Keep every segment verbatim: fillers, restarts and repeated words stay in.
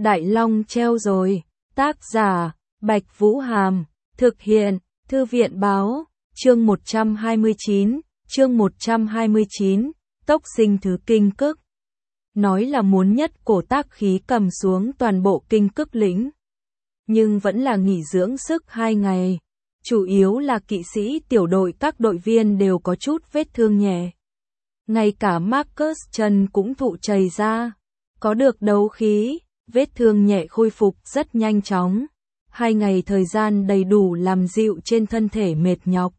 Đại Long treo rồi. Tác giả, Bạch Vũ Hàm. Thực hiện, Thư viện Báo. Chương một trăm hai mươi chín. Chương một trăm hai mươi chín. Tốc sinh thứ kinh cức. Nói là muốn nhất cổ tác khí cầm xuống toàn bộ kinh cức lĩnh. Nhưng vẫn là nghỉ dưỡng sức hai ngày. Chủ yếu là kỵ sĩ tiểu đội các đội viên đều có chút vết thương nhẹ. Ngay cả Marcus chân cũng thụ chày ra. Có được đấu khí, vết thương nhẹ khôi phục rất nhanh chóng. Hai ngày thời gian đầy đủ làm dịu trên thân thể mệt nhọc.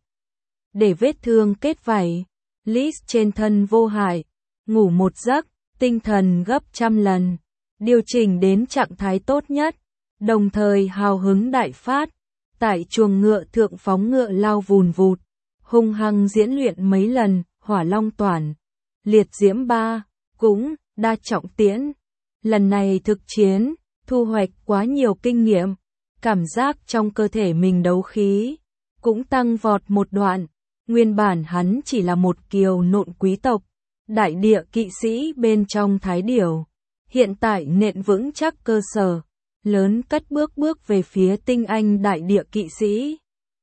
Để vết thương kết vảy, Liz trên thân vô hại, ngủ một giấc, tinh thần gấp trăm lần, điều chỉnh đến trạng thái tốt nhất, đồng thời hào hứng đại phát, tại chuồng ngựa thượng phóng ngựa lao vùn vụt, hung hăng diễn luyện mấy lần, hỏa long toản, liệt diễm ba, cũng, đa trọng tiễn. Lần này thực chiến, thu hoạch quá nhiều kinh nghiệm, cảm giác trong cơ thể mình đấu khí, cũng tăng vọt một đoạn. Nguyên bản hắn chỉ là một kiều nộn quý tộc, đại địa kỵ sĩ bên trong thái điểu. Hiện tại nện vững chắc cơ sở, lớn cất bước bước về phía tinh anh đại địa kỵ sĩ.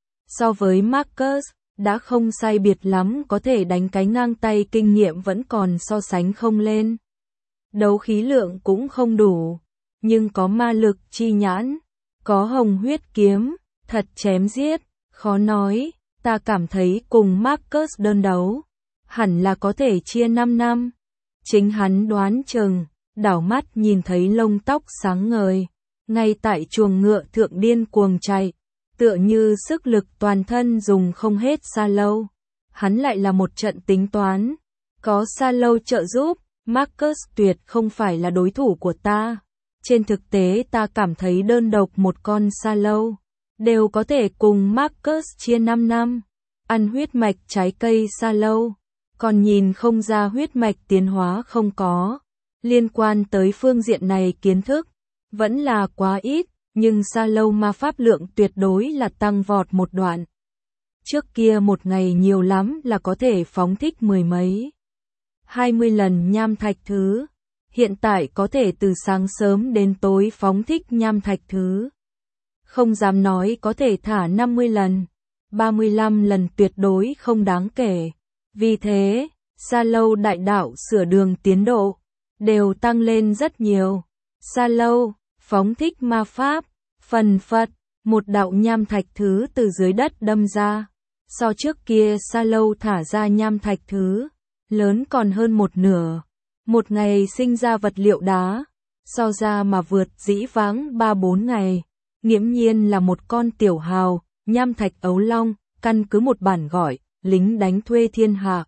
So với Marcus, đã không sai biệt lắm, có thể đánh cái ngang tay, kinh nghiệm vẫn còn so sánh không lên. Đấu khí lượng cũng không đủ, nhưng có ma lực chi nhãn, có hồng huyết kiếm, thật chém giết, khó nói. Ta cảm thấy cùng Marcus đơn đấu, hẳn là có thể chia năm năm. Chính hắn đoán chừng, đảo mắt nhìn thấy lông tóc sáng ngời, ngay tại chuồng ngựa thượng điên cuồng chạy, tựa như sức lực toàn thân dùng không hết xa lâu. Hắn lại là một trận tính toán, có xa lâu trợ giúp, Marcus tuyệt không phải là đối thủ của ta. Trên thực tế ta cảm thấy đơn độc một con xa lâu đều có thể cùng Marcus chia năm năm, ăn huyết mạch trái cây xa lâu, còn nhìn không ra huyết mạch tiến hóa không có. Liên quan tới phương diện này kiến thức, vẫn là quá ít, nhưng xa lâu ma pháp lượng tuyệt đối là tăng vọt một đoạn. Trước kia một ngày nhiều lắm là có thể phóng thích mười mấy, hai mươi lần nham thạch thứ, hiện tại có thể từ sáng sớm đến tối phóng thích nham thạch thứ. Không dám nói có thể thả năm mươi lần, ba mươi lăm lần tuyệt đối không đáng kể. Vì thế, Sa Lâu đại đạo sửa đường tiến độ, đều tăng lên rất nhiều. Sa Lâu, phóng thích ma pháp, phần phật, một đạo nham thạch thứ từ dưới đất đâm ra. So trước kia Sa Lâu thả ra nham thạch thứ, lớn còn hơn một nửa. Một ngày sinh ra vật liệu đá, so ra mà vượt dĩ vãng ba bốn ngày. Nghiễm nhiên là một con tiểu hào, nham thạch ấu long, căn cứ một bản gọi, lính đánh thuê thiên hạ.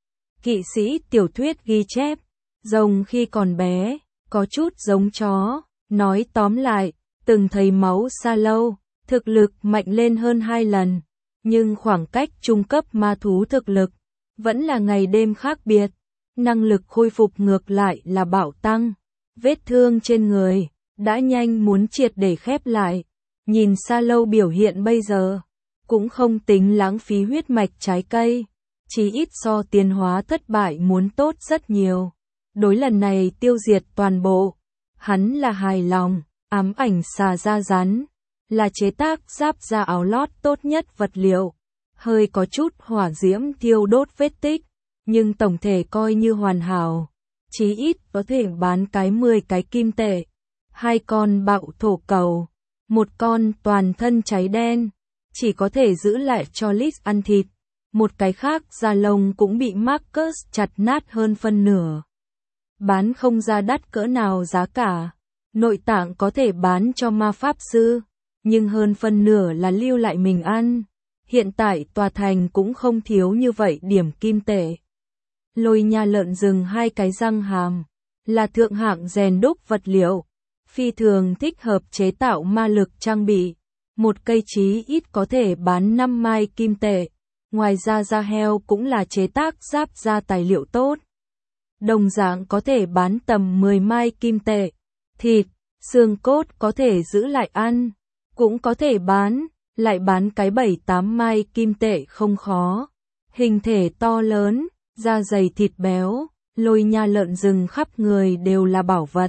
Kỵ sĩ tiểu thuyết ghi chép, rồng khi còn bé, có chút giống chó, nói tóm lại, từng thấy máu Sa Lâu, thực lực mạnh lên hơn hai lần, nhưng khoảng cách trung cấp ma thú thực lực, vẫn là ngày đêm khác biệt, năng lực khôi phục ngược lại là bạo tăng, vết thương trên người đã nhanh muốn triệt để khép lại. Nhìn Sa Lâu biểu hiện bây giờ, cũng không tính lãng phí huyết mạch trái cây, chỉ ít so tiến hóa thất bại muốn tốt rất nhiều. Đối lần này tiêu diệt toàn bộ, hắn là hài lòng. Ám ảnh xà da rắn, là chế tác giáp da áo lót tốt nhất vật liệu, hơi có chút hỏa diễm thiêu đốt vết tích, nhưng tổng thể coi như hoàn hảo, chí ít có thể bán cái mười cái kim tệ. Hai con bạo thổ cầu, một con toàn thân cháy đen, chỉ có thể giữ lại cho Liz ăn thịt, một cái khác da lông cũng bị Marcus chặt nát hơn phân nửa. Bán không ra đắt cỡ nào giá cả, nội tạng có thể bán cho ma pháp sư, nhưng hơn phân nửa là lưu lại mình ăn. Hiện tại tòa thành cũng không thiếu như vậy điểm kim tệ. Lôi nha lợn rừng hai cái răng hàm, là thượng hạng rèn đúc vật liệu, phi thường thích hợp chế tạo ma lực trang bị. Một cây chí ít có thể bán năm mai kim tệ. Ngoài ra da heo cũng là chế tác giáp da tài liệu tốt. Đồng dạng có thể bán tầm mười mai kim tệ. Thịt, xương cốt có thể giữ lại ăn, cũng có thể bán, lại bán cái bảy tám mai kim tệ không khó. Hình thể to lớn, da dày thịt béo, lôi nha lợn rừng khắp người đều là bảo vật.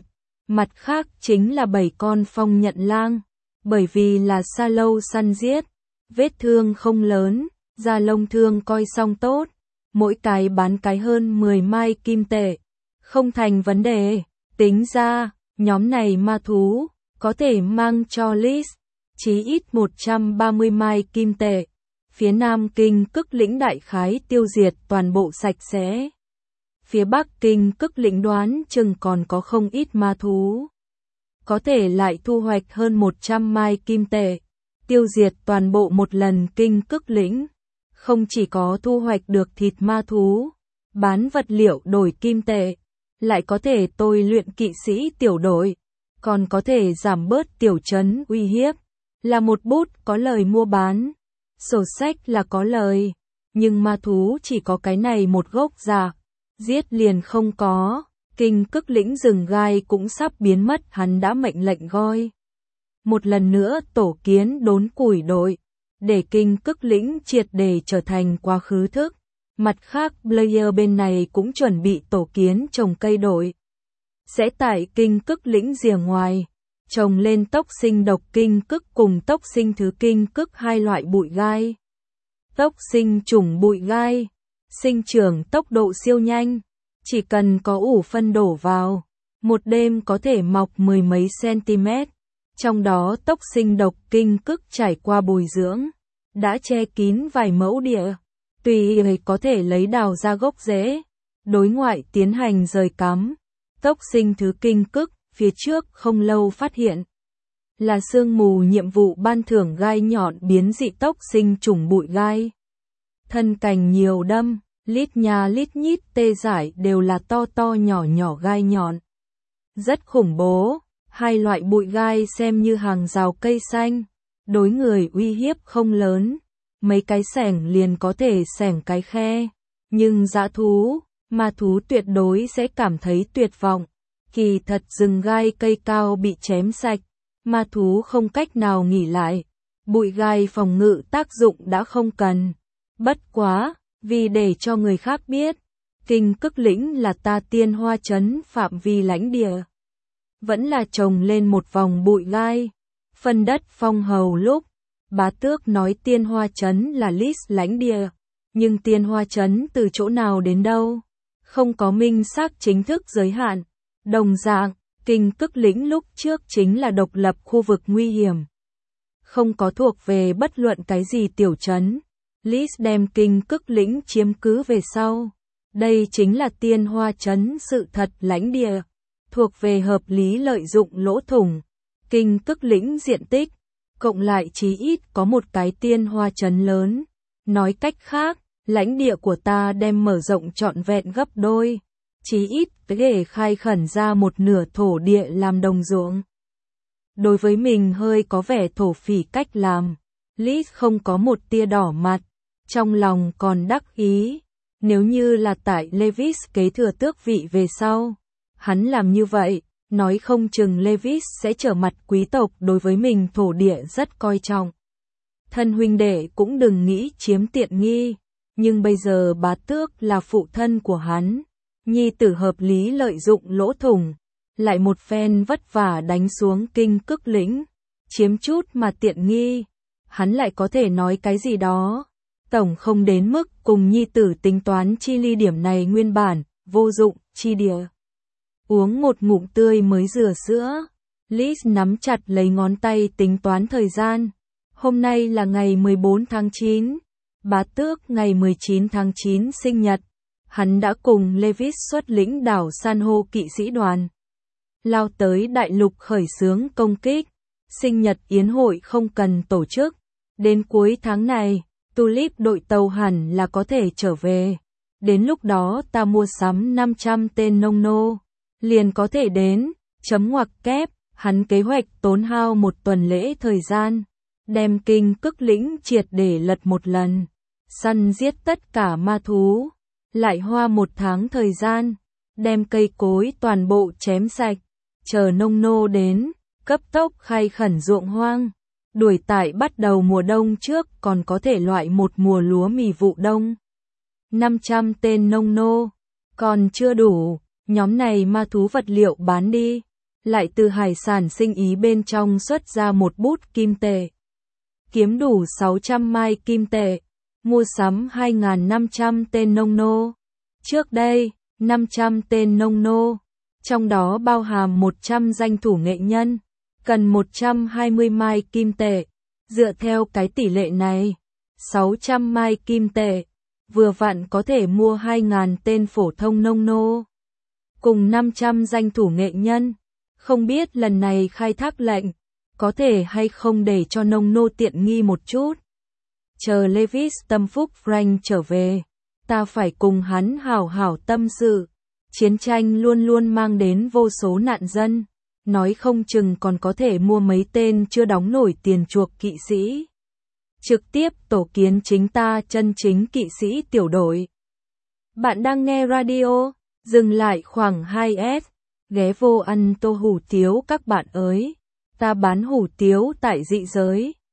Mặt khác chính là bảy con phong nhận lang, bởi vì là sa lâu săn giết, vết thương không lớn, da lông thương coi xong tốt, mỗi cái bán cái hơn mười mai kim tệ, không thành vấn đề. Tính ra, nhóm này ma thú, có thể mang cho Liz, chí ít một trăm ba mươi mai kim tệ. Phía Nam Kinh Cức Lĩnh đại khái tiêu diệt toàn bộ sạch sẽ. Phía Bắc Kinh Cức Lĩnh đoán chừng còn có không ít ma thú. Có thể lại thu hoạch hơn một trăm mai kim tệ. Tiêu diệt toàn bộ một lần Kinh Cức Lĩnh. Không chỉ có thu hoạch được thịt ma thú, bán vật liệu đổi kim tệ, lại có thể tôi luyện kỵ sĩ tiểu đội, còn có thể giảm bớt tiểu trấn uy hiếp, là một bút có lời mua bán. Sổ sách là có lời, nhưng ma thú chỉ có cái này một gốc già, giết liền không có. Kinh Cức Lĩnh rừng gai cũng sắp biến mất, hắn đã mệnh lệnh gọi một lần nữa tổ kiến đốn củi đội, để Kinh Cức Lĩnh triệt để trở thành quá khứ thức. Mặt khác player bên này cũng chuẩn bị tổ kiến trồng cây đội, sẽ tại Kinh Cức Lĩnh rìa ngoài trồng lên tốc sinh độc kinh cức cùng tốc sinh thứ kinh cức hai loại bụi gai. Tốc sinh chủng bụi gai, sinh trưởng tốc độ siêu nhanh, chỉ cần có ủ phân đổ vào, một đêm có thể mọc mười mấy cm. Trong đó tốc sinh độc kinh cức trải qua bồi dưỡng, đã che kín vài mẫu địa, tùy ý có thể lấy đào ra gốc rễ, đối ngoại tiến hành rời cắm. Tốc sinh thứ kinh cức phía trước không lâu phát hiện là sương mù nhiệm vụ ban thưởng gai nhọn biến dị tốc sinh chủng bụi gai. Thân cành nhiều đâm, lít nha lít nhít tê giải đều là to to nhỏ nhỏ gai nhọn. Rất khủng bố, hai loại bụi gai xem như hàng rào cây xanh, đối người uy hiếp không lớn, mấy cái xẻng liền có thể xẻng cái khe, nhưng dã thú, ma thú tuyệt đối sẽ cảm thấy tuyệt vọng. Kỳ thật rừng gai cây cao bị chém sạch, ma thú không cách nào nghỉ lại, bụi gai phòng ngự tác dụng đã không cần. Bất quá, vì để cho người khác biết, Kinh Cức Lĩnh là ta Tiên Hoa trấn phạm vi lãnh địa, vẫn là trồng lên một vòng bụi gai. Phân đất phong hầu lúc, Bá Tước nói Tiên Hoa trấn là list lãnh địa, nhưng Tiên Hoa trấn từ chỗ nào đến đâu, không có minh xác chính thức giới hạn. Đồng dạng, Kinh Cức Lĩnh lúc trước chính là độc lập khu vực nguy hiểm, không có thuộc về bất luận cái gì tiểu trấn. Liz đem Kinh Cức Lĩnh chiếm cứ về sau, đây chính là Tiên Hoa trấn sự thật lãnh địa, thuộc về hợp lý lợi dụng lỗ thủng. Kinh Cức Lĩnh diện tích, cộng lại chí ít có một cái Tiên Hoa trấn lớn. Nói cách khác, lãnh địa của ta đem mở rộng trọn vẹn gấp đôi, chí ít để khai khẩn ra một nửa thổ địa làm đồng ruộng. Đối với mình hơi có vẻ thổ phỉ cách làm, Liz không có một tia đỏ mặt, trong lòng còn đắc ý. Nếu như là tại Levis kế thừa tước vị về sau, hắn làm như vậy, nói không chừng Levis sẽ trở mặt quý tộc đối với mình thổ địa rất coi trọng. Thân huynh đệ cũng đừng nghĩ chiếm tiện nghi, nhưng bây giờ Bá Tước là phụ thân của hắn, nhi tử hợp lý lợi dụng lỗ thủng, lại một phen vất vả đánh xuống Kinh Cức Lĩnh, chiếm chút mà tiện nghi, hắn lại có thể nói cái gì đó. Tổng không đến mức cùng nhi tử tính toán chi ly, điểm này nguyên bản, vô dụng, chi địa. Uống một ngụm tươi mới rửa sữa, Liz nắm chặt lấy ngón tay tính toán thời gian. Hôm nay là ngày mười bốn tháng chín, Bá Tước ngày mười chín tháng chín sinh nhật. Hắn đã cùng Levis xuất lĩnh đảo san hô kỵ sĩ đoàn, lao tới đại lục khởi xướng công kích. Sinh nhật yến hội không cần tổ chức. Đến cuối tháng này, Tulip đội tàu hẳn là có thể trở về. Đến lúc đó ta mua sắm năm trăm tên nông nô, liền có thể đến. Chấm ngoặc kép, hắn kế hoạch tốn hao một tuần lễ thời gian, đem Kinh Cức Lĩnh triệt để lật một lần, săn giết tất cả ma thú, lại hoa một tháng thời gian, đem cây cối toàn bộ chém sạch, chờ nông nô đến, cấp tốc khai khẩn ruộng hoang, đuổi tại bắt đầu mùa đông trước còn có thể loại một mùa lúa mì vụ đông. năm trăm tên nông nô, còn chưa đủ, nhóm này ma thú vật liệu bán đi, lại từ hải sản sinh ý bên trong xuất ra một bút kim tệ. Kiếm đủ sáu trăm mai kim tệ, mua sắm hai nghìn năm trăm tên nông nô. Trước đây, năm trăm tên nông nô, trong đó bao hàm một trăm danh thủ nghệ nhân, cần một trăm hai mươi mai kim tệ. Dựa theo cái tỷ lệ này, sáu trăm mai kim tệ, vừa vặn có thể mua hai nghìn tên phổ thông nông nô. Cùng năm trăm danh thủ nghệ nhân, không biết lần này khai thác lệnh, có thể hay không để cho nông nô tiện nghi một chút. Chờ Lewis tâm phúc Frank trở về, ta phải cùng hắn hảo hảo tâm sự. Chiến tranh luôn luôn mang đến vô số nạn dân, nói không chừng còn có thể mua mấy tên chưa đóng nổi tiền chuộc kỵ sĩ. Trực tiếp tổ kiến chính ta chân chính kỵ sĩ tiểu đội. Bạn đang nghe radio, dừng lại khoảng hai s, ghé vô ăn tô hủ tiếu các bạn ơi. Ta bán hủ tiếu tại dị giới.